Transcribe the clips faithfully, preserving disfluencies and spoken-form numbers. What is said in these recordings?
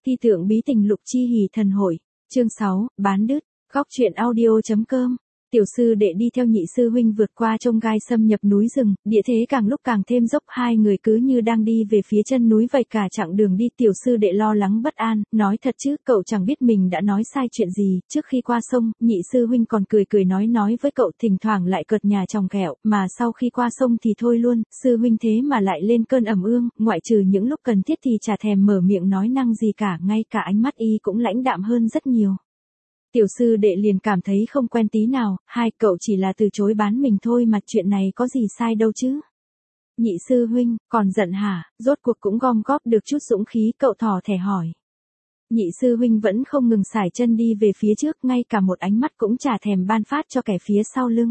Thi tượng bí tình lục chi hỷ thần hội. Chương sáu, bán đứt. Góc truyện audio.com. Tiểu sư đệ đi theo nhị sư huynh vượt qua chông gai xâm nhập núi rừng, địa thế càng lúc càng thêm dốc, hai người cứ như đang đi về phía chân núi vậy cả chặng đường đi. Tiểu sư đệ lo lắng bất an, nói thật chứ, cậu chẳng biết mình đã nói sai chuyện gì. Trước khi qua sông, nhị sư huynh còn cười cười nói nói với cậu, thỉnh thoảng lại cợt nhà chòng ghẹo, mà sau khi qua sông thì thôi luôn. Sư huynh thế mà lại lên cơn ẩm ương, ngoại trừ những lúc cần thiết thì chả thèm mở miệng nói năng gì cả, ngay cả ánh mắt y cũng lãnh đạm hơn rất nhiều. Tiểu sư đệ liền cảm thấy không quen tí nào, hai cậu chỉ là từ chối bán mình thôi mà, chuyện này có gì sai đâu chứ. Nhị sư huynh, còn giận hả? Rốt cuộc cũng gom góp được chút dũng khí, cậu thỏ thẻ hỏi. Nhị sư huynh vẫn không ngừng sải chân đi về phía trước, ngay cả một ánh mắt cũng chả thèm ban phát cho kẻ phía sau lưng.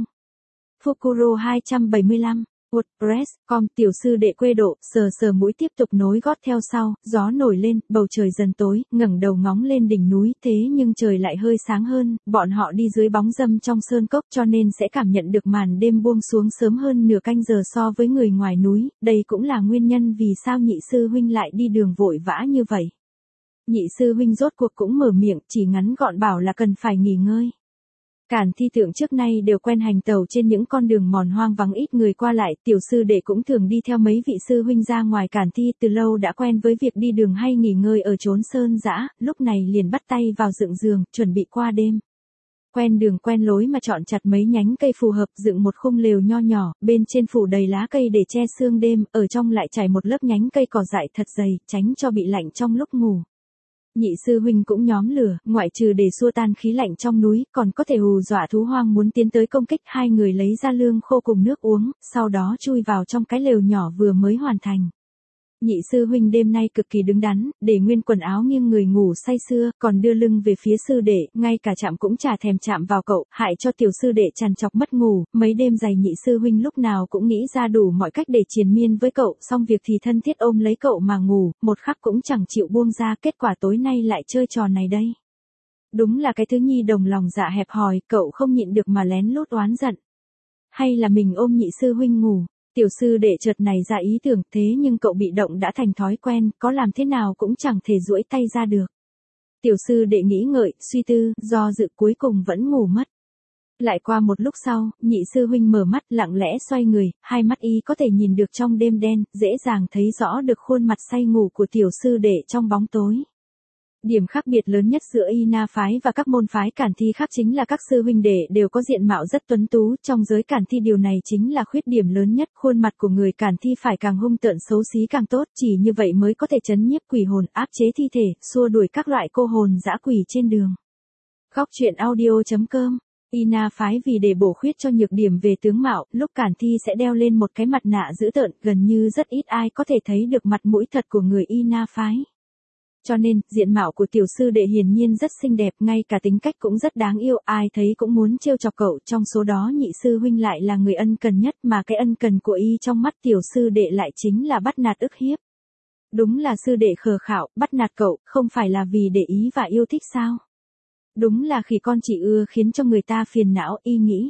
Fukuro hai trăm bảy mươi lăm, WordPress chấm com. Tiểu sư đệ quê độ, sờ sờ mũi tiếp tục nối gót theo sau. Gió nổi lên, bầu trời dần tối, ngẩng đầu ngóng lên đỉnh núi, thế nhưng trời lại hơi sáng hơn. Bọn họ đi dưới bóng râm trong sơn cốc cho nên sẽ cảm nhận được màn đêm buông xuống sớm hơn nửa canh giờ so với người ngoài núi. Đây cũng là nguyên nhân vì sao nhị sư huynh lại đi đường vội vã như vậy. Nhị sư huynh rốt cuộc cũng mở miệng, chỉ ngắn gọn bảo là cần phải nghỉ ngơi. Cản Thi tượng trước nay đều quen hành tẩu trên những con đường mòn hoang vắng ít người qua lại, tiểu sư đệ cũng thường đi theo mấy vị sư huynh ra ngoài Cản Thi, từ lâu đã quen với việc đi đường hay nghỉ ngơi ở chốn sơn dã, lúc này liền bắt tay vào dựng giường, chuẩn bị qua đêm. Quen đường quen lối mà chọn chặt mấy nhánh cây phù hợp, dựng một khung lều nho nhỏ, bên trên phủ đầy lá cây để che sương đêm, ở trong lại trải một lớp nhánh cây cỏ dại thật dày, tránh cho bị lạnh trong lúc ngủ. Nhị sư huynh cũng nhóm lửa, ngoại trừ để xua tan khí lạnh trong núi, còn có thể hù dọa thú hoang muốn tiến tới công kích. Hai người lấy ra lương khô cùng nước uống, sau đó chui vào trong cái lều nhỏ vừa mới hoàn thành. Nhị sư huynh đêm nay cực kỳ đứng đắn, để nguyên quần áo nghiêng người ngủ say sưa, còn đưa lưng về phía sư đệ, ngay cả chạm cũng chả thèm chạm vào cậu, hại cho tiểu sư đệ trằn trọc mất ngủ. Mấy đêm dày nhị sư huynh lúc nào cũng nghĩ ra đủ mọi cách để triền miên với cậu, xong việc thì thân thiết ôm lấy cậu mà ngủ, một khắc cũng chẳng chịu buông ra, kết quả tối nay lại chơi trò này đây. Đúng là cái thứ nhi đồng lòng dạ hẹp hòi, cậu không nhịn được mà lén lút oán giận. Hay là mình ôm nhị sư huynh ngủ? Tiểu sư đệ chợt này ra ý tưởng, thế nhưng cậu bị động đã thành thói quen, có làm thế nào cũng chẳng thể duỗi tay ra được. Tiểu sư đệ nghĩ ngợi, suy tư, do dự cuối cùng vẫn ngủ mất. Lại qua một lúc sau, nhị sư huynh mở mắt lặng lẽ xoay người, hai mắt y có thể nhìn được trong đêm đen, dễ dàng thấy rõ được khuôn mặt say ngủ của tiểu sư đệ trong bóng tối. Điểm khác biệt lớn nhất giữa Y Na phái và các môn phái Cản Thi khác chính là các sư huynh đệ đều có diện mạo rất tuấn tú, trong giới Cản Thi điều này chính là khuyết điểm lớn nhất, khuôn mặt của người Cản Thi phải càng hung tợn xấu xí càng tốt, chỉ như vậy mới có thể trấn nhiếp quỷ hồn, áp chế thi thể, xua đuổi các loại cô hồn dã quỷ trên đường. Góc truyện audio.com. Y Na phái vì để bổ khuyết cho nhược điểm về tướng mạo, lúc Cản Thi sẽ đeo lên một cái mặt nạ dữ tợn, gần như rất ít ai có thể thấy được mặt mũi thật của người Y Na phái. Cho nên, diện mạo của tiểu sư đệ hiển nhiên rất xinh đẹp, ngay cả tính cách cũng rất đáng yêu, ai thấy cũng muốn trêu chọc cậu, trong số đó nhị sư huynh lại là người ân cần nhất, mà cái ân cần của y trong mắt tiểu sư đệ lại chính là bắt nạt ức hiếp. Đúng là sư đệ khờ khạo, bắt nạt cậu, không phải là vì để ý và yêu thích sao? Đúng là khỉ con chỉ ưa khiến cho người ta phiền não, y nghĩ.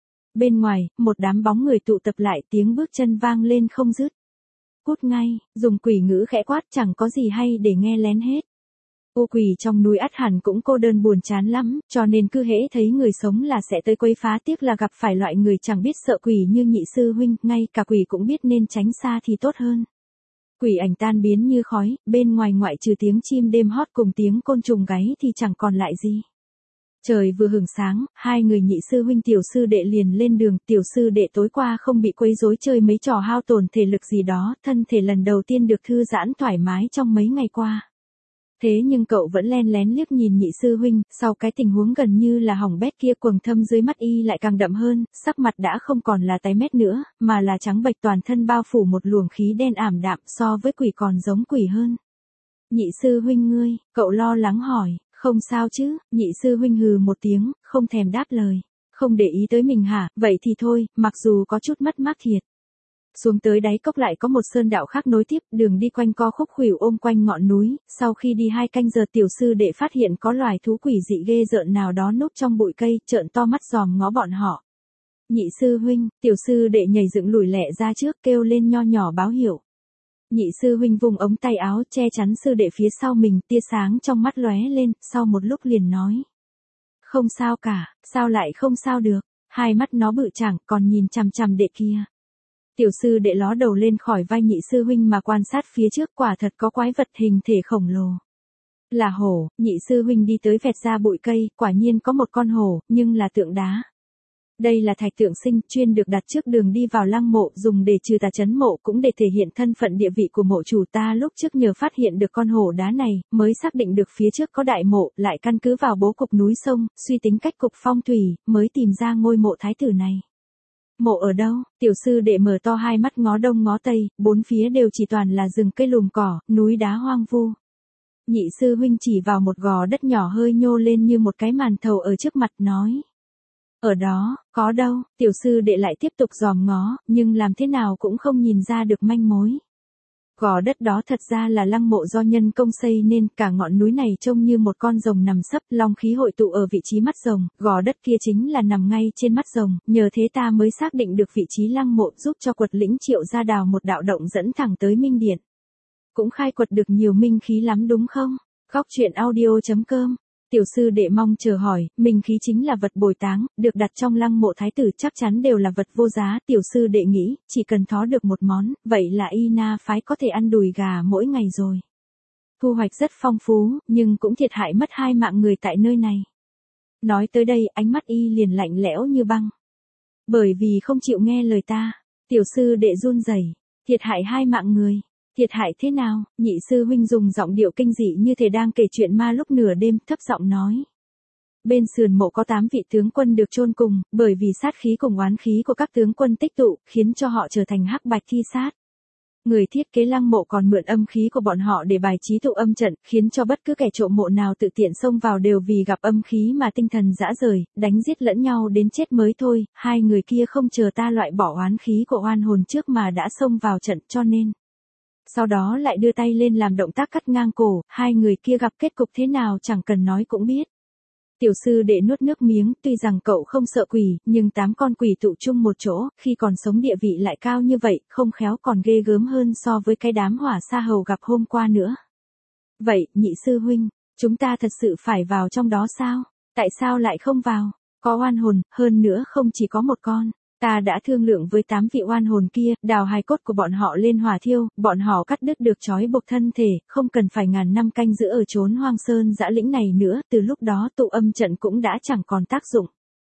Bên ngoài, một đám bóng người tụ tập lại, tiếng bước chân vang lên không dứt. Cút ngay, dùng quỷ ngữ khẽ quát, chẳng có gì hay để nghe lén hết. Ô quỷ trong núi ắt hẳn cũng cô đơn buồn chán lắm, cho nên cứ hễ thấy người sống là sẽ tới quấy phá, tiếc là gặp phải loại người chẳng biết sợ quỷ như nhị sư huynh, ngay cả quỷ cũng biết nên tránh xa thì tốt hơn. Quỷ ảnh tan biến như khói, bên ngoài ngoại trừ tiếng chim đêm hót cùng tiếng côn trùng gáy thì chẳng còn lại gì. Trời vừa hửng sáng, hai người nhị sư huynh tiểu sư đệ liền lên đường, tiểu sư đệ tối qua không bị quấy rối chơi mấy trò hao tổn thể lực gì đó, thân thể lần đầu tiên được thư giãn thoải mái trong mấy ngày qua. Thế nhưng cậu vẫn len lén liếc nhìn nhị sư huynh, sau cái tình huống gần như là hỏng bét kia, quầng thâm dưới mắt y lại càng đậm hơn, sắc mặt đã không còn là tái mét nữa, mà là trắng bệch, toàn thân bao phủ một luồng khí đen ảm đạm, so với quỷ còn giống quỷ hơn. Nhị sư huynh ngươi, cậu lo lắng hỏi. Không sao chứ, nhị sư huynh hừ một tiếng, không thèm đáp lời. Không để ý tới mình hả, vậy thì thôi, mặc dù có chút mất mát thiệt. Xuống tới đáy cốc lại có một sơn đạo khác nối tiếp, đường đi quanh co khúc khuỷu ôm quanh ngọn núi, sau khi đi hai canh giờ tiểu sư đệ phát hiện có loài thú quỷ dị ghê rợn nào đó núp trong bụi cây, trợn to mắt dòm ngó bọn họ. Nhị sư huynh, tiểu sư đệ nhảy dựng lùi lẹ ra trước, kêu lên nho nhỏ báo hiệu. Nhị sư huynh vùng ống tay áo che chắn sư đệ phía sau mình, tia sáng trong mắt lóe lên, sau một lúc liền nói. Không sao cả, sao lại không sao được, hai mắt nó bự chẳng còn nhìn chằm chằm đệ kia. Tiểu sư đệ ló đầu lên khỏi vai nhị sư huynh mà quan sát phía trước, quả thật có quái vật hình thể khổng lồ. Là hổ, nhị sư huynh đi tới vẹt ra bụi cây, quả nhiên có một con hổ, nhưng là tượng đá. Đây là thạch tượng sinh, chuyên được đặt trước đường đi vào lăng mộ, dùng để trừ tà trấn mộ, cũng để thể hiện thân phận địa vị của mộ chủ. Ta lúc trước nhờ phát hiện được con hổ đá này, mới xác định được phía trước có đại mộ, lại căn cứ vào bố cục núi sông, suy tính cách cục phong thủy, mới tìm ra ngôi mộ thái tử này. Mộ ở đâu? Tiểu sư đệ mở to hai mắt ngó đông ngó tây, bốn phía đều chỉ toàn là rừng cây lùm cỏ, núi đá hoang vu. Nhị sư huynh chỉ vào một gò đất nhỏ hơi nhô lên như một cái màn thầu ở trước mặt nói. Ở đó, có đâu, tiểu sư đệ lại tiếp tục dòm ngó, nhưng làm thế nào cũng không nhìn ra được manh mối. Gò đất đó thật ra là lăng mộ do nhân công xây nên, cả ngọn núi này trông như một con rồng nằm sấp, long khí hội tụ ở vị trí mắt rồng, gò đất kia chính là nằm ngay trên mắt rồng, nhờ thế ta mới xác định được vị trí lăng mộ, giúp cho quật lĩnh Triệu gia đào một đạo động dẫn thẳng tới minh điện. Cũng khai quật được nhiều minh khí lắm đúng không? Góc truyện audio chấm com. Tiểu sư đệ mong chờ hỏi, minh khí chính là vật bồi táng, được đặt trong lăng mộ thái tử chắc chắn đều là vật vô giá. Tiểu sư đệ nghĩ, chỉ cần thó được một món, vậy là y na phái có thể ăn đùi gà mỗi ngày rồi. Thu hoạch rất phong phú, nhưng cũng thiệt hại mất hai mạng người tại nơi này. Nói tới đây, ánh mắt y liền lạnh lẽo như băng. Bởi vì không chịu nghe lời ta, tiểu sư đệ run rẩy, thiệt hại hai mạng người. Thiệt hại thế nào? Nhị sư huynh dùng giọng điệu kinh dị như thể đang kể chuyện ma lúc nửa đêm, thấp giọng nói. Bên sườn mộ có tám vị tướng quân được chôn cùng, bởi vì sát khí cùng oán khí của các tướng quân tích tụ, khiến cho họ trở thành hắc bạch thi sát. Người thiết kế lăng mộ còn mượn âm khí của bọn họ để bài trí tụ âm trận, khiến cho bất cứ kẻ trộm mộ nào tự tiện xông vào đều vì gặp âm khí mà tinh thần rã rời, đánh giết lẫn nhau đến chết mới thôi. Hai người kia không chờ ta loại bỏ oán khí của oan hồn trước mà đã xông vào trận, cho nên sau đó lại đưa tay lên làm động tác cắt ngang cổ, hai người kia gặp kết cục thế nào chẳng cần nói cũng biết. Tiểu sư đệ nuốt nước miếng, tuy rằng cậu không sợ quỷ, nhưng tám con quỷ tụ chung một chỗ, khi còn sống địa vị lại cao như vậy, không khéo còn ghê gớm hơn so với cái đám hỏa sa hầu gặp hôm qua nữa. Vậy, nhị sư huynh, chúng ta thật sự phải vào trong đó sao? Tại sao lại không vào? Có oan hồn, hơn nữa không chỉ có một con. Ta đã thương lượng với tám vị oan hồn kia, đào hài cốt của bọn họ lên hỏa thiêu, bọn họ cắt đứt được trói buộc thân thể, không cần phải ngàn năm canh giữ ở chốn hoang sơn dã lĩnh này nữa, từ lúc đó tụ âm trận cũng đã chẳng còn tác dụng.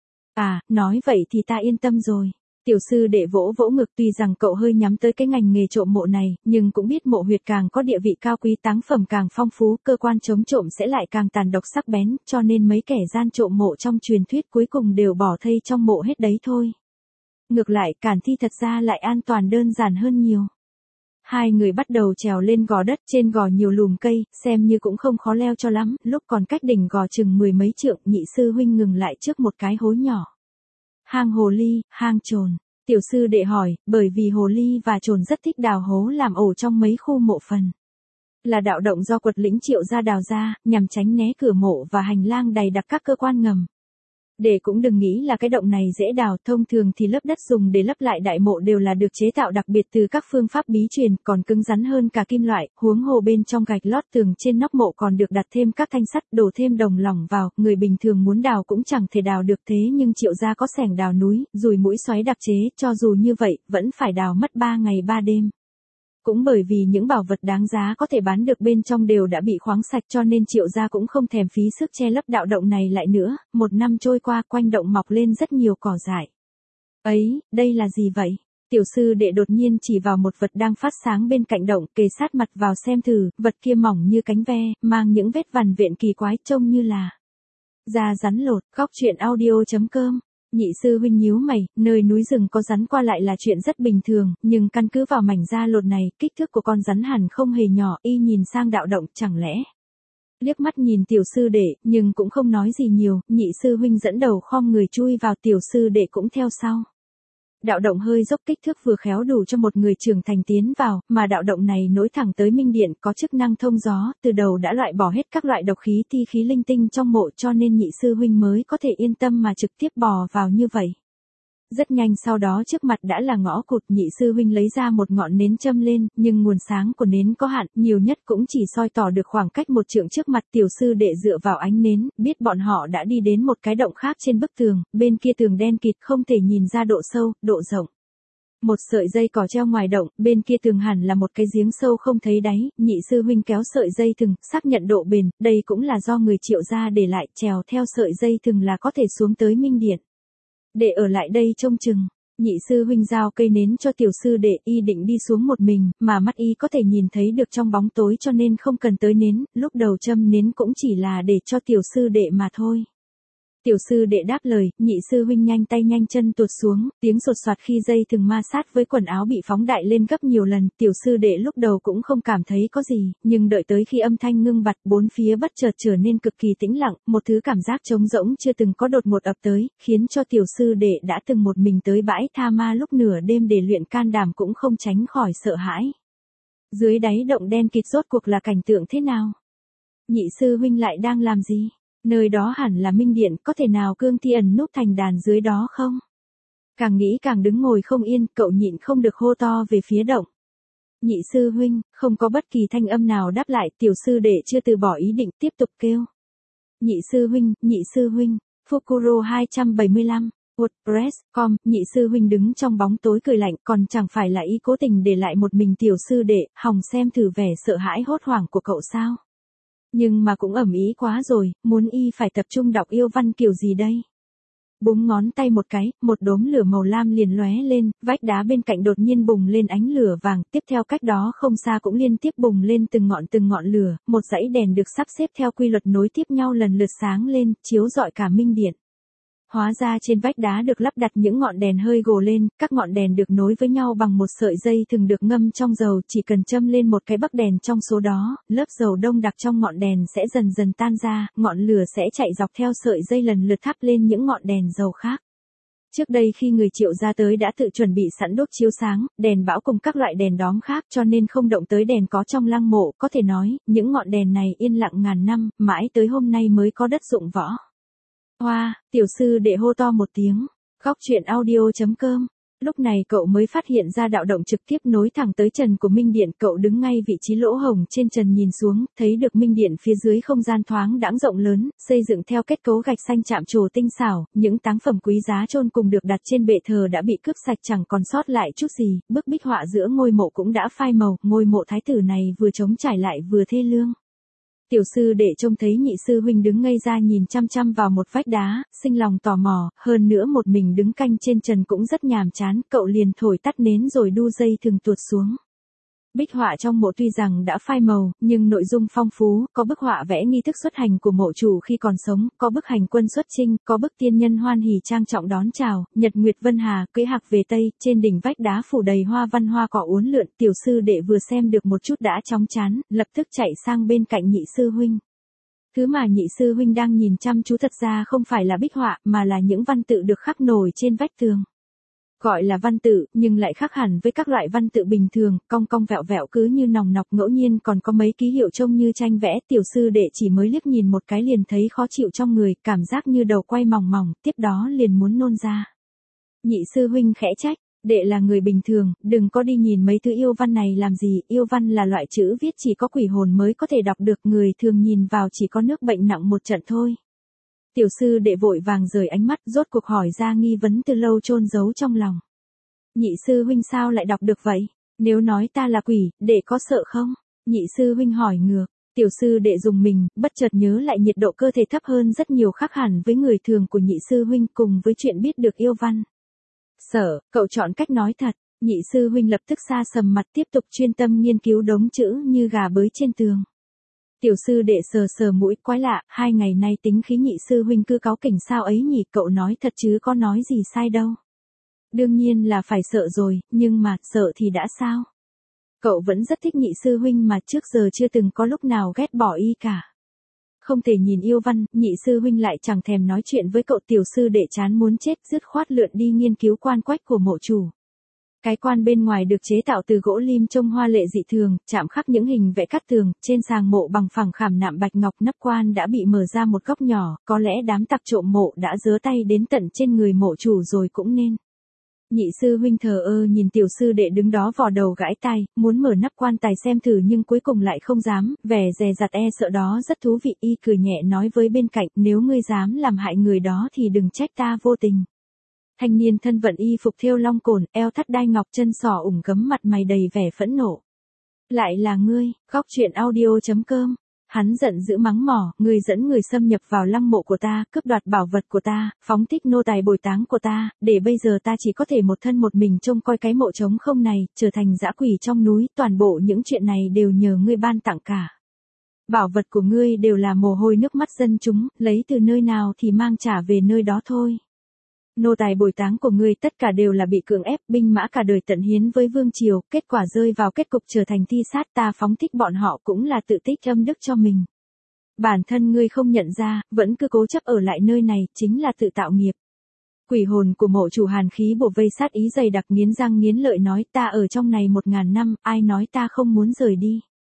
À, nói vậy thì ta yên tâm rồi. Tiểu sư đệ vỗ vỗ ngực, tuy rằng cậu hơi nhắm tới cái ngành nghề trộm mộ này, nhưng cũng biết mộ huyệt càng có địa vị cao quý, táng phẩm càng phong phú, cơ quan chống trộm sẽ lại càng tàn độc sắc bén, cho nên mấy kẻ gian trộm mộ trong truyền thuyết cuối cùng đều bỏ thây trong mộ hết đấy thôi. Ngược lại, cản thi thật ra lại an toàn đơn giản hơn nhiều. Hai người bắt đầu trèo lên gò đất, trên gò nhiều lùm cây, xem như cũng không khó leo cho lắm, lúc còn cách đỉnh gò chừng mười mấy trượng, nhị sư huynh ngừng lại trước một cái hố nhỏ. Hang hồ ly, hang trồn. Tiểu sư đệ hỏi, bởi vì hồ ly và trồn rất thích đào hố làm ổ trong mấy khu mộ phần. Là đạo động do quật lĩnh Triệu gia đào ra, nhằm tránh né cửa mộ và hành lang đầy đặc các cơ quan ngầm. Để cũng đừng nghĩ là cái động này dễ đào, thông thường thì lớp đất dùng để lấp lại đại mộ đều là được chế tạo đặc biệt từ các phương pháp bí truyền, còn cứng rắn hơn cả kim loại, huống hồ bên trong gạch lót tường trên nóc mộ còn được đặt thêm các thanh sắt, đổ thêm đồng lỏng vào, người bình thường muốn đào cũng chẳng thể đào được, thế nhưng Triệu gia có xẻng đào núi, dùi mũi xoáy đặc chế, cho dù như vậy, vẫn phải đào mất ba ngày ba đêm. Cũng bởi vì những bảo vật đáng giá có thể bán được bên trong đều đã bị khoáng sạch, cho nên Triệu gia cũng không thèm phí sức che lấp đạo động này lại nữa. Một năm trôi qua, quanh động mọc lên rất nhiều cỏ dại. Ấy, đây là gì vậy? Tiểu sư đệ đột nhiên chỉ vào một vật đang phát sáng bên cạnh động, kề sát mặt vào xem thử, vật kia mỏng như cánh ve, mang những vết vằn vện kỳ quái, trông như là da rắn lột. Góc truyện audio chấm com. Nhị sư huynh nhíu mày, nơi núi rừng có rắn qua lại là chuyện rất bình thường, nhưng căn cứ vào mảnh da lột này, kích thước của con rắn hẳn không hề nhỏ, y nhìn sang đạo động, chẳng lẽ. Liếc mắt nhìn tiểu sư đệ, nhưng cũng không nói gì nhiều, nhị sư huynh dẫn đầu khom người chui vào, tiểu sư đệ cũng theo sau. Đạo động hơi dốc, kích thước vừa khéo đủ cho một người trưởng thành tiến vào, mà đạo động này nối thẳng tới minh điện, có chức năng thông gió, từ đầu đã loại bỏ hết các loại độc khí thi khí linh tinh trong mộ, cho nên nhị sư huynh mới có thể yên tâm mà trực tiếp bò vào như vậy. Rất nhanh sau đó trước mặt đã là ngõ cụt, nhị sư huynh lấy ra một ngọn nến châm lên, nhưng nguồn sáng của nến có hạn, nhiều nhất cũng chỉ soi tỏ được khoảng cách một trượng trước mặt. Tiểu sư đệ dựa vào ánh nến, biết bọn họ đã đi đến một cái động khác trên bức tường, bên kia tường đen kịt không thể nhìn ra độ sâu, độ rộng. Một sợi dây cỏ treo ngoài động, bên kia tường hẳn là một cái giếng sâu không thấy đáy, nhị sư huynh kéo sợi dây thừng, xác nhận độ bền, đây cũng là do người Triệu gia để lại, trèo theo sợi dây thừng là có thể xuống tới Minh Điện. Để ở lại đây trông chừng, nhị sư huynh giao cây nến cho tiểu sư đệ, y định đi xuống một mình, mà mắt y có thể nhìn thấy được trong bóng tối cho nên không cần tới nến, lúc đầu châm nến cũng chỉ là để cho tiểu sư đệ mà thôi. Tiểu sư đệ đáp lời, nhị sư huynh nhanh tay nhanh chân tuột xuống, tiếng sột soạt khi dây thừng ma sát với quần áo bị phóng đại lên gấp nhiều lần, tiểu sư đệ lúc đầu cũng không cảm thấy có gì, nhưng đợi tới khi âm thanh ngưng bặt, bốn phía bất chợt trở nên cực kỳ tĩnh lặng, một thứ cảm giác trống rỗng chưa từng có đột ngột ập tới, khiến cho tiểu sư đệ đã từng một mình tới bãi tha ma lúc nửa đêm để luyện can đảm cũng không tránh khỏi sợ hãi. Dưới đáy động đen kịt rốt cuộc là cảnh tượng thế nào? Nhị sư huynh lại đang làm gì? Nơi đó hẳn là Minh Điện, có thể nào Cương Thi ẩn núp thành đàn dưới đó không? Càng nghĩ càng đứng ngồi không yên, cậu nhịn không được hô to về phía động. Nhị sư huynh, không có bất kỳ thanh âm nào đáp lại, tiểu sư đệ chưa từ bỏ ý định tiếp tục kêu. Nhị sư huynh, nhị sư huynh, Fukuro hai bảy lăm, WordPress chấm com, nhị sư huynh đứng trong bóng tối cười lạnh, còn chẳng phải là ý cố tình để lại một mình tiểu sư đệ, hòng xem thử vẻ sợ hãi hốt hoảng của cậu sao? Nhưng mà cũng ẩm ý quá rồi, muốn y phải tập trung đọc yêu văn kiểu gì đây? Búng ngón tay một cái, một đốm lửa màu lam liền lóe lên, vách đá bên cạnh đột nhiên bùng lên ánh lửa vàng, tiếp theo cách đó không xa cũng liên tiếp bùng lên từng ngọn từng ngọn lửa, một dãy đèn được sắp xếp theo quy luật nối tiếp nhau lần lượt sáng lên, chiếu rọi cả Minh Điện. Hóa ra trên vách đá được lắp đặt những ngọn đèn hơi gồ lên, các ngọn đèn được nối với nhau bằng một sợi dây thường được ngâm trong dầu, chỉ cần châm lên một cái bắc đèn trong số đó, lớp dầu đông đặc trong ngọn đèn sẽ dần dần tan ra, ngọn lửa sẽ chạy dọc theo sợi dây lần lượt thắp lên những ngọn đèn dầu khác. Trước đây khi người Triệu gia tới đã tự chuẩn bị sẵn đốt chiếu sáng, đèn bão cùng các loại đèn đóm khác cho nên không động tới đèn có trong lăng mộ, có thể nói, những ngọn đèn này yên lặng ngàn năm, mãi tới hôm nay mới có đất dụng võ. Hoa, wow, tiểu sư đệ hô to một tiếng, góc truyện audio chấm com. Lúc này cậu mới phát hiện ra đạo động trực tiếp nối thẳng tới trần của Minh Điện, cậu đứng ngay vị trí lỗ hổng trên trần nhìn xuống, thấy được Minh Điện phía dưới không gian thoáng đãng rộng lớn, xây dựng theo kết cấu gạch xanh chạm trổ tinh xảo, những táng phẩm quý giá chôn cùng được đặt trên bệ thờ đã bị cướp sạch chẳng còn sót lại chút gì, bức bích họa giữa ngôi mộ cũng đã phai màu, ngôi mộ thái tử này vừa trống trải lại vừa thê lương. Tiểu sư đệ trông thấy nhị sư huynh đứng ngây ra nhìn chăm chăm vào một vách đá, sinh lòng tò mò, hơn nữa một mình đứng canh trên trần cũng rất nhàm chán, cậu liền thổi tắt nến rồi đu dây thừng tuột xuống. Bích họa trong mộ tuy rằng đã phai màu, nhưng nội dung phong phú, có bức họa vẽ nghi thức xuất hành của mộ chủ khi còn sống, có bức hành quân xuất chinh, có bức tiên nhân hoan hỉ trang trọng đón chào, nhật nguyệt vân hà, cưỡi hạc về Tây, trên đỉnh vách đá phủ đầy hoa văn hoa cỏ uốn lượn, tiểu sư đệ vừa xem được một chút đã chóng chán, lập tức chạy sang bên cạnh nhị sư huynh. Thứ mà nhị sư huynh đang nhìn chăm chú thật ra không phải là bích họa, mà là những văn tự được khắc nổi trên vách tường. Gọi là văn tự, nhưng lại khác hẳn với các loại văn tự bình thường, cong cong vẹo vẹo cứ như nòng nọc, ngẫu nhiên còn có mấy ký hiệu trông như tranh vẽ, tiểu sư đệ chỉ mới liếc nhìn một cái liền thấy khó chịu trong người, cảm giác như đầu quay mòng mòng, tiếp đó liền muốn nôn ra. Nhị sư huynh khẽ trách, đệ là người bình thường, đừng có đi nhìn mấy thứ yêu văn này làm gì, yêu văn là loại chữ viết chỉ có quỷ hồn mới có thể đọc được, người thường nhìn vào chỉ có nước bệnh nặng một trận thôi. Tiểu sư đệ vội vàng rời ánh mắt, rốt cuộc hỏi ra nghi vấn từ lâu chôn giấu trong lòng. Nhị sư huynh sao lại đọc được vậy? Nếu nói ta là quỷ, đệ có sợ không? Nhị sư huynh hỏi ngược. Tiểu sư đệ dùng mình, bất chợt nhớ lại nhiệt độ cơ thể thấp hơn rất nhiều khác hẳn với người thường của nhị sư huynh cùng với chuyện biết được yêu văn. Sợ, cậu chọn cách nói thật. Nhị sư huynh lập tức xa sầm mặt tiếp tục chuyên tâm nghiên cứu đống chữ như gà bới trên tường. Tiểu sư đệ sờ sờ mũi, quái lạ, hai ngày nay tính khí nhị sư huynh cứ cáu kỉnh sao ấy nhỉ, cậu nói thật chứ có nói gì sai đâu. Đương nhiên là phải sợ rồi, nhưng mà, sợ thì đã sao? Cậu vẫn rất thích nhị sư huynh mà trước giờ chưa từng có lúc nào ghét bỏ y cả. Không thể nhìn yêu văn, nhị sư huynh lại chẳng thèm nói chuyện với cậu, tiểu sư đệ chán muốn chết, dứt khoát lượn đi nghiên cứu quan quách của mộ chủ. Cái quan bên ngoài được chế tạo từ gỗ lim trông hoa lệ dị thường, chạm khắc những hình vẽ cắt tường, trên sàng mộ bằng phẳng khảm nạm bạch ngọc, nắp quan đã bị mở ra một góc nhỏ, có lẽ đám tặc trộm mộ đã giơ tay đến tận trên người mộ chủ rồi cũng nên. Nhị sư huynh thờ ơ nhìn tiểu sư đệ đứng đó vò đầu gãi tai, muốn mở nắp quan tài xem thử nhưng cuối cùng lại không dám, vẻ dè dặt e sợ đó rất thú vị. Y cười nhẹ nói với bên cạnh, nếu ngươi dám làm hại người đó thì đừng trách ta vô tình. Thanh niên thân vận y phục thêu long cồn, eo thắt đai ngọc, chân sò ủng gấm, mặt mày đầy vẻ phẫn nộ. Lại là ngươi, góc truyện audio chấm com. Hắn giận dữ mắng mỏ, ngươi dẫn người xâm nhập vào lăng mộ của ta, cướp đoạt bảo vật của ta, phóng thích nô tài bồi táng của ta, để bây giờ ta chỉ có thể một thân một mình trông coi cái mộ trống không này, trở thành dã quỷ trong núi, toàn bộ những chuyện này đều nhờ ngươi ban tặng cả. Bảo vật của ngươi đều là mồ hôi nước mắt dân chúng, lấy từ nơi nào thì mang trả về nơi đó thôi. Nô tài bồi táng của ngươi tất cả đều là bị cưỡng ép, binh mã cả đời tận hiến với vương triều, kết quả rơi vào kết cục trở thành thi sát, ta phóng thích bọn họ cũng là tự tích âm đức cho mình. Bản thân ngươi không nhận ra, vẫn cứ cố chấp ở lại nơi này, chính là tự tạo nghiệp. Quỷ hồn của mộ chủ hàn khí bổ vây sát ý dày đặc, nghiến răng nghiến lợi nói, ta ở trong này một ngàn năm, ai nói ta không muốn rời đi.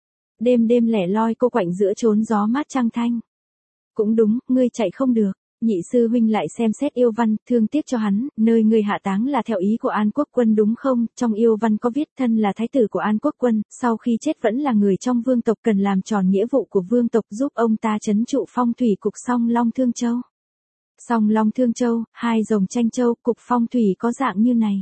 Đêm đêm lẻ loi cô quạnh giữa chốn gió mát trăng thanh. Cũng đúng, ngươi chạy không được. Nhị sư huynh lại xem xét yêu văn, thương tiếc cho hắn, nơi ngươi hạ táng là theo ý của An Quốc Quân đúng không? Trong yêu văn có viết thân là thái tử của An Quốc Quân, sau khi chết vẫn là người trong vương tộc, cần làm tròn nghĩa vụ của vương tộc, giúp ông ta trấn trụ phong thủy cục Song Long Thương Châu. Song Long Thương Châu, hai rồng tranh châu, cục phong thủy có dạng như này.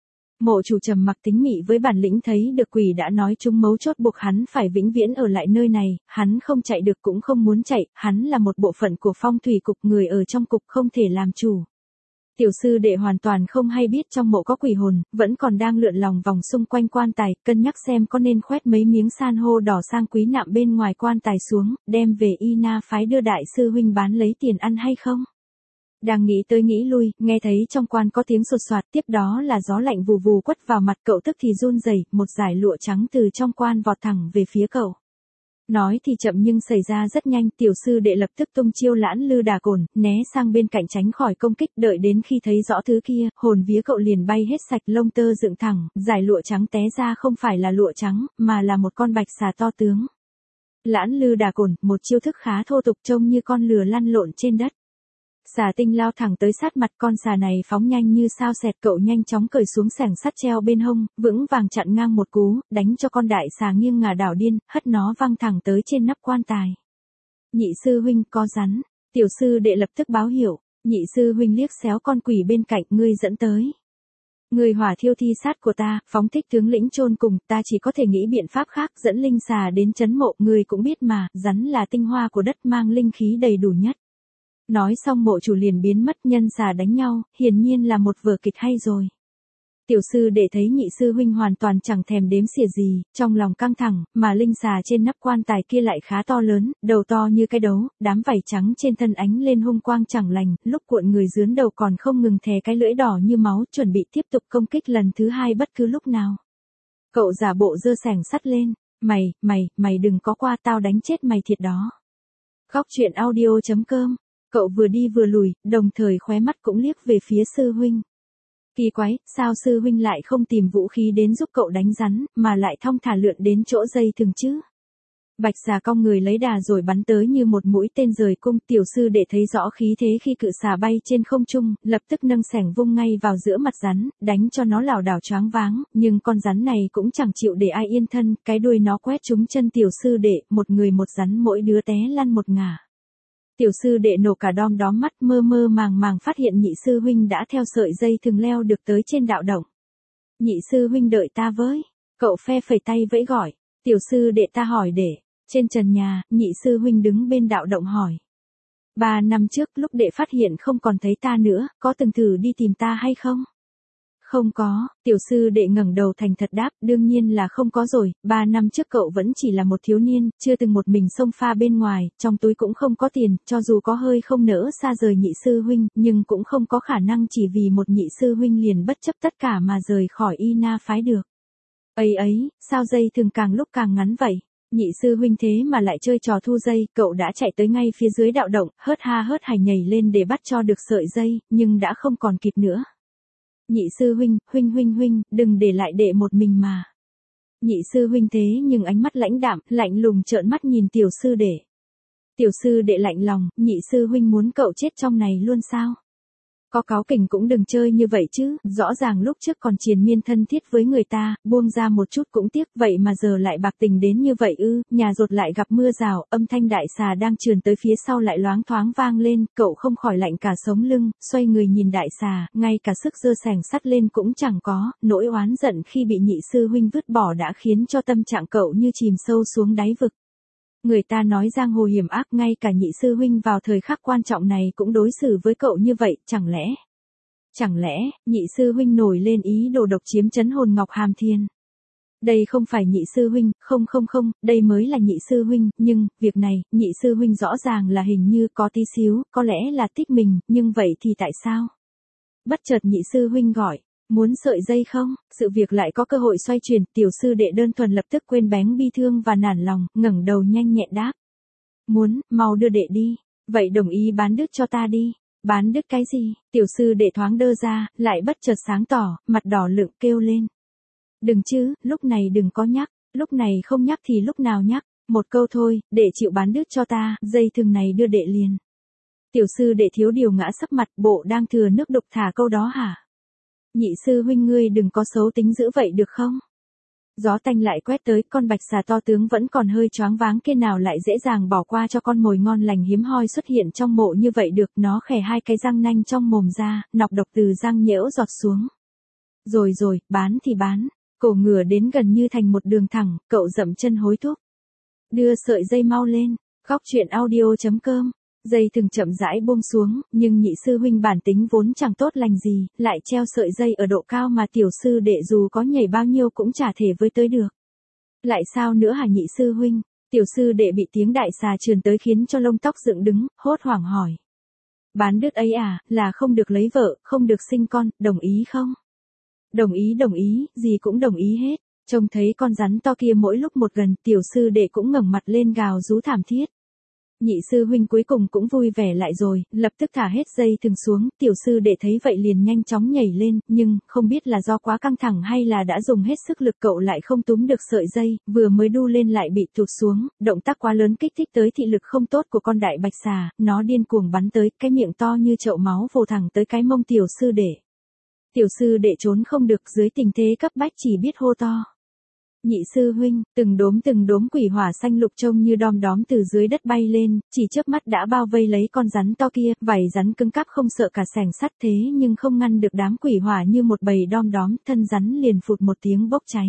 Mộ chủ trầm mặc tính mị với bản lĩnh thấy được quỷ đã nói chúng mấu chốt buộc hắn phải vĩnh viễn ở lại nơi này, hắn không chạy được cũng không muốn chạy, hắn là một bộ phận của phong thủy cục, người ở trong cục không thể làm chủ. Tiểu sư đệ hoàn toàn không hay biết trong mộ có quỷ hồn, vẫn còn đang lượn lòng vòng xung quanh quan tài, cân nhắc xem có nên khoét mấy miếng san hô đỏ sang quý nạm bên ngoài quan tài xuống, đem về Y Na phái đưa đại sư huynh bán lấy tiền ăn hay không. Đang nghĩ tới nghĩ lui, nghe thấy trong quan có tiếng sột soạt, tiếp đó là gió lạnh vù vù quất vào mặt cậu, tức thì run rẩy, một dải lụa trắng từ trong quan vọt thẳng về phía cậu. Nói thì chậm nhưng xảy ra rất nhanh, tiểu sư đệ lập tức tung chiêu lãn lư đà cồn, né sang bên cạnh tránh khỏi công kích, đợi đến khi thấy rõ thứ kia, hồn vía cậu liền bay hết sạch, lông tơ dựng thẳng, dải lụa trắng té ra không phải là lụa trắng, mà là một con bạch xà to tướng. Lãn lư đà cồn, một chiêu thức khá thô tục, trông như con lừa lăn lộn trên đất. Xà tinh lao thẳng tới sát mặt, con xà này phóng nhanh như sao xẹt, cậu nhanh chóng cởi xuống xẻng sắt treo bên hông, vững vàng chặn ngang một cú, đánh cho con đại xà nghiêng ngả đảo điên, hất nó văng thẳng tới trên nắp quan tài. Nhị sư huynh, có rắn. Tiểu sư đệ lập tức báo hiệu. Nhị sư huynh liếc xéo con quỷ bên cạnh, ngươi dẫn tới. Người hỏa thiêu thi sát của ta, phóng thích tướng lĩnh chôn cùng, ta chỉ có thể nghĩ biện pháp khác, dẫn linh xà đến trấn mộ, người cũng biết mà, rắn là tinh hoa của đất, mang linh khí đầy đủ nhất. Nói xong mộ chủ liền biến mất, nhân xà đánh nhau, hiển nhiên là một vở kịch hay rồi. Tiểu sư để thấy nhị sư huynh hoàn toàn chẳng thèm đếm xỉa gì, trong lòng căng thẳng, mà linh xà trên nắp quan tài kia lại khá to lớn, đầu to như cái đấu, đám vảy trắng trên thân ánh lên hung quang chẳng lành, lúc cuộn người dướn đầu còn không ngừng thè cái lưỡi đỏ như máu, chuẩn bị tiếp tục công kích lần thứ hai bất cứ lúc nào. Cậu giả bộ giơ xẻng sắt lên, mày, mày, mày đừng có qua, tao đánh chết mày thiệt đó. Góc truyện audio chấm com. Cậu vừa đi vừa lùi, đồng thời khóe mắt cũng liếc về phía sư huynh. Kỳ quái, sao sư huynh lại không tìm vũ khí đến giúp cậu đánh rắn, mà lại thong thả lượn đến chỗ dây thừng chứ? Bạch xà cong người lấy đà rồi bắn tới như một mũi tên rời cung, tiểu sư để thấy rõ khí thế khi cự xà bay trên không trung, lập tức nâng xẻng vung ngay vào giữa mặt rắn, đánh cho nó lảo đảo choáng váng, nhưng con rắn này cũng chẳng chịu để ai yên thân, cái đuôi nó quét trúng chân tiểu sư đệ, một người một rắn mỗi đứa té lăn một ngả. Tiểu sư đệ nổ cả đom đóm mắt, mơ mơ màng màng phát hiện nhị sư huynh đã theo sợi dây thừng leo được tới trên đạo động. Nhị sư huynh đợi ta với. Cậu phe phẩy tay vẫy gọi. Tiểu sư đệ ta hỏi để. Trên trần nhà, nhị sư huynh đứng bên đạo động hỏi. Ba năm trước lúc đệ phát hiện không còn thấy ta nữa, có từng thử đi tìm ta hay không? Không có, tiểu sư đệ ngẩng đầu thành thật đáp, đương nhiên là không có rồi, ba năm trước cậu vẫn chỉ là một thiếu niên, chưa từng một mình xông pha bên ngoài, trong túi cũng không có tiền, cho dù có hơi không nỡ xa rời nhị sư huynh, nhưng cũng không có khả năng chỉ vì một nhị sư huynh liền bất chấp tất cả mà rời khỏi Y Na phái được. Ấy ấy, sao dây thường càng lúc càng ngắn vậy? Nhị sư huynh thế mà lại chơi trò thu dây, cậu đã chạy tới ngay phía dưới đạo động, hớt ha hớt hải nhảy lên để bắt cho được sợi dây, nhưng đã không còn kịp nữa. Nhị sư huynh, huynh huynh huynh, đừng để lại đệ một mình mà. Nhị sư huynh thế nhưng ánh mắt lãnh đạm, lạnh lùng trợn mắt nhìn tiểu sư đệ. Tiểu sư đệ lạnh lòng, nhị sư huynh muốn cậu chết trong này luôn sao? Có cáu kỉnh cũng đừng chơi như vậy chứ, rõ ràng lúc trước còn triền miên thân thiết với người ta, buông ra một chút cũng tiếc, vậy mà giờ lại bạc tình đến như vậy ư? Nhà rột lại gặp mưa rào, âm thanh đại xà đang trườn tới phía sau lại loáng thoáng vang lên, cậu không khỏi lạnh cả sống lưng, xoay người nhìn đại xà, ngay cả sức giơ sẻng sắt lên cũng chẳng có, nỗi oán giận khi bị nhị sư huynh vứt bỏ đã khiến cho tâm trạng cậu như chìm sâu xuống đáy vực. Người ta nói giang hồ hiểm ác, ngay cả nhị sư huynh vào thời khắc quan trọng này cũng đối xử với cậu như vậy, chẳng lẽ... Chẳng lẽ, nhị sư huynh nổi lên ý đồ độc chiếm trấn hồn Ngọc Hàm Thiên? Đây không phải nhị sư huynh, không không không, đây mới là nhị sư huynh, nhưng, việc này, nhị sư huynh rõ ràng là hình như có tí xíu, có lẽ là thích mình, nhưng vậy thì tại sao? Bất chợt nhị sư huynh gọi, muốn sợi dây không? Sự việc lại có cơ hội xoay chuyển, tiểu sư đệ đơn thuần lập tức quên bén bi thương và nản lòng, ngẩng đầu nhanh nhẹn đáp. Muốn, mau đưa đệ đi, vậy đồng ý bán đứt cho ta đi. Bán đứt cái gì? Tiểu sư đệ thoáng đơ ra, lại bất chợt sáng tỏ, mặt đỏ lựng kêu lên. Đừng chứ, lúc này đừng có nhắc, lúc này không nhắc thì lúc nào nhắc, một câu thôi, đệ chịu bán đứt cho ta, dây thừng này đưa đệ liền. Tiểu sư đệ thiếu điều ngã sấp mặt, bộ đang thừa nước đục thả câu đó hả? Nhị sư huynh ngươi đừng có xấu tính dữ vậy được không? Gió tanh lại quét tới, con bạch xà to tướng vẫn còn hơi choáng váng kia nào lại dễ dàng bỏ qua cho con mồi ngon lành hiếm hoi xuất hiện trong mộ như vậy được, nó khè hai cái răng nanh trong mồm ra, nọc độc từ răng nhễu giọt xuống. Rồi rồi, bán thì bán, cổ ngửa đến gần như thành một đường thẳng, cậu dậm chân hối thúc. Đưa sợi dây mau lên, góc truyện audio chấm com. Dây thừng chậm rãi buông xuống, nhưng nhị sư huynh bản tính vốn chẳng tốt lành gì, lại treo sợi dây ở độ cao mà tiểu sư đệ dù có nhảy bao nhiêu cũng chả thể với tới được. Lại sao nữa hả nhị sư huynh? Tiểu sư đệ bị tiếng đại xà trườn tới khiến cho lông tóc dựng đứng, hốt hoảng hỏi. Bán đứt ấy à, là không được lấy vợ, không được sinh con, đồng ý không? Đồng ý đồng ý, gì cũng đồng ý hết. Trông thấy con rắn to kia mỗi lúc một gần, tiểu sư đệ cũng ngẩng mặt lên gào rú thảm thiết. Nhị sư huynh cuối cùng cũng vui vẻ lại rồi, lập tức thả hết dây thừng xuống, tiểu sư đệ thấy vậy liền nhanh chóng nhảy lên, nhưng, không biết là do quá căng thẳng hay là đã dùng hết sức lực cậu lại không túm được sợi dây, vừa mới đu lên lại bị tụt xuống, động tác quá lớn kích thích tới thị lực không tốt của con đại bạch xà, nó điên cuồng bắn tới, cái miệng to như chậu máu vồ thẳng tới cái mông tiểu sư đệ. Tiểu sư đệ trốn không được, dưới tình thế cấp bách chỉ biết hô to. Nhị sư huynh, từng đốm từng đốm quỷ hỏa xanh lục trông như đom đóm từ dưới đất bay lên, chỉ chớp mắt đã bao vây lấy con rắn to kia, vảy rắn cứng cáp không sợ cả xẻng sắt thế nhưng không ngăn được đám quỷ hỏa như một bầy đom đóm, thân rắn liền phụt một tiếng bốc cháy.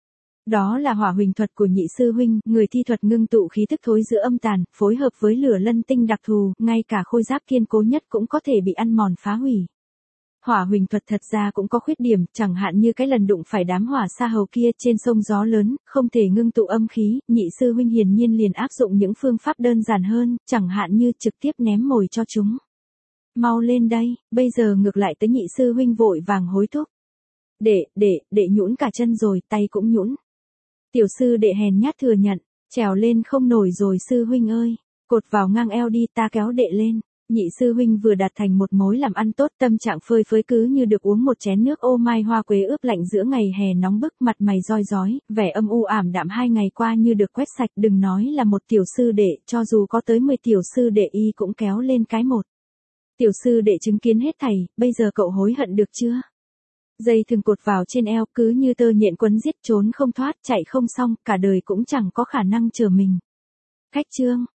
Đó là hỏa huỳnh thuật của nhị sư huynh, người thi thuật ngưng tụ khí thức thối giữa âm tàn, phối hợp với lửa lân tinh đặc thù, ngay cả khôi giáp kiên cố nhất cũng có thể bị ăn mòn phá hủy. Hỏa huỳnh thuật thật ra cũng có khuyết điểm, chẳng hạn như cái lần đụng phải đám hỏa sa hầu kia trên sông gió lớn, không thể ngưng tụ âm khí, nhị sư huynh hiển nhiên liền áp dụng những phương pháp đơn giản hơn, chẳng hạn như trực tiếp ném mồi cho chúng. Mau lên đây, bây giờ ngược lại tới nhị sư huynh vội vàng hối thúc. Đệ, đệ, đệ nhũn cả chân rồi, tay cũng nhũn. Tiểu sư đệ hèn nhát thừa nhận, trèo lên không nổi rồi sư huynh ơi, cột vào ngang eo đi ta kéo đệ lên. Nhị sư huynh vừa đạt thành một mối làm ăn tốt, tâm trạng phơi phới cứ như được uống một chén nước ô mai hoa quế ướp lạnh giữa ngày hè nóng bức, mặt mày roi rói, vẻ âm u ảm đạm hai ngày qua như được quét sạch, đừng nói là một tiểu sư đệ, cho dù có tới mười tiểu sư đệ y cũng kéo lên cái một. Tiểu sư đệ chứng kiến hết thảy, bây giờ cậu hối hận được chưa? Dây thừng cột vào trên eo cứ như tơ nhện quấn giết, trốn không thoát, chạy không xong, cả đời cũng chẳng có khả năng chờ mình. Khách chương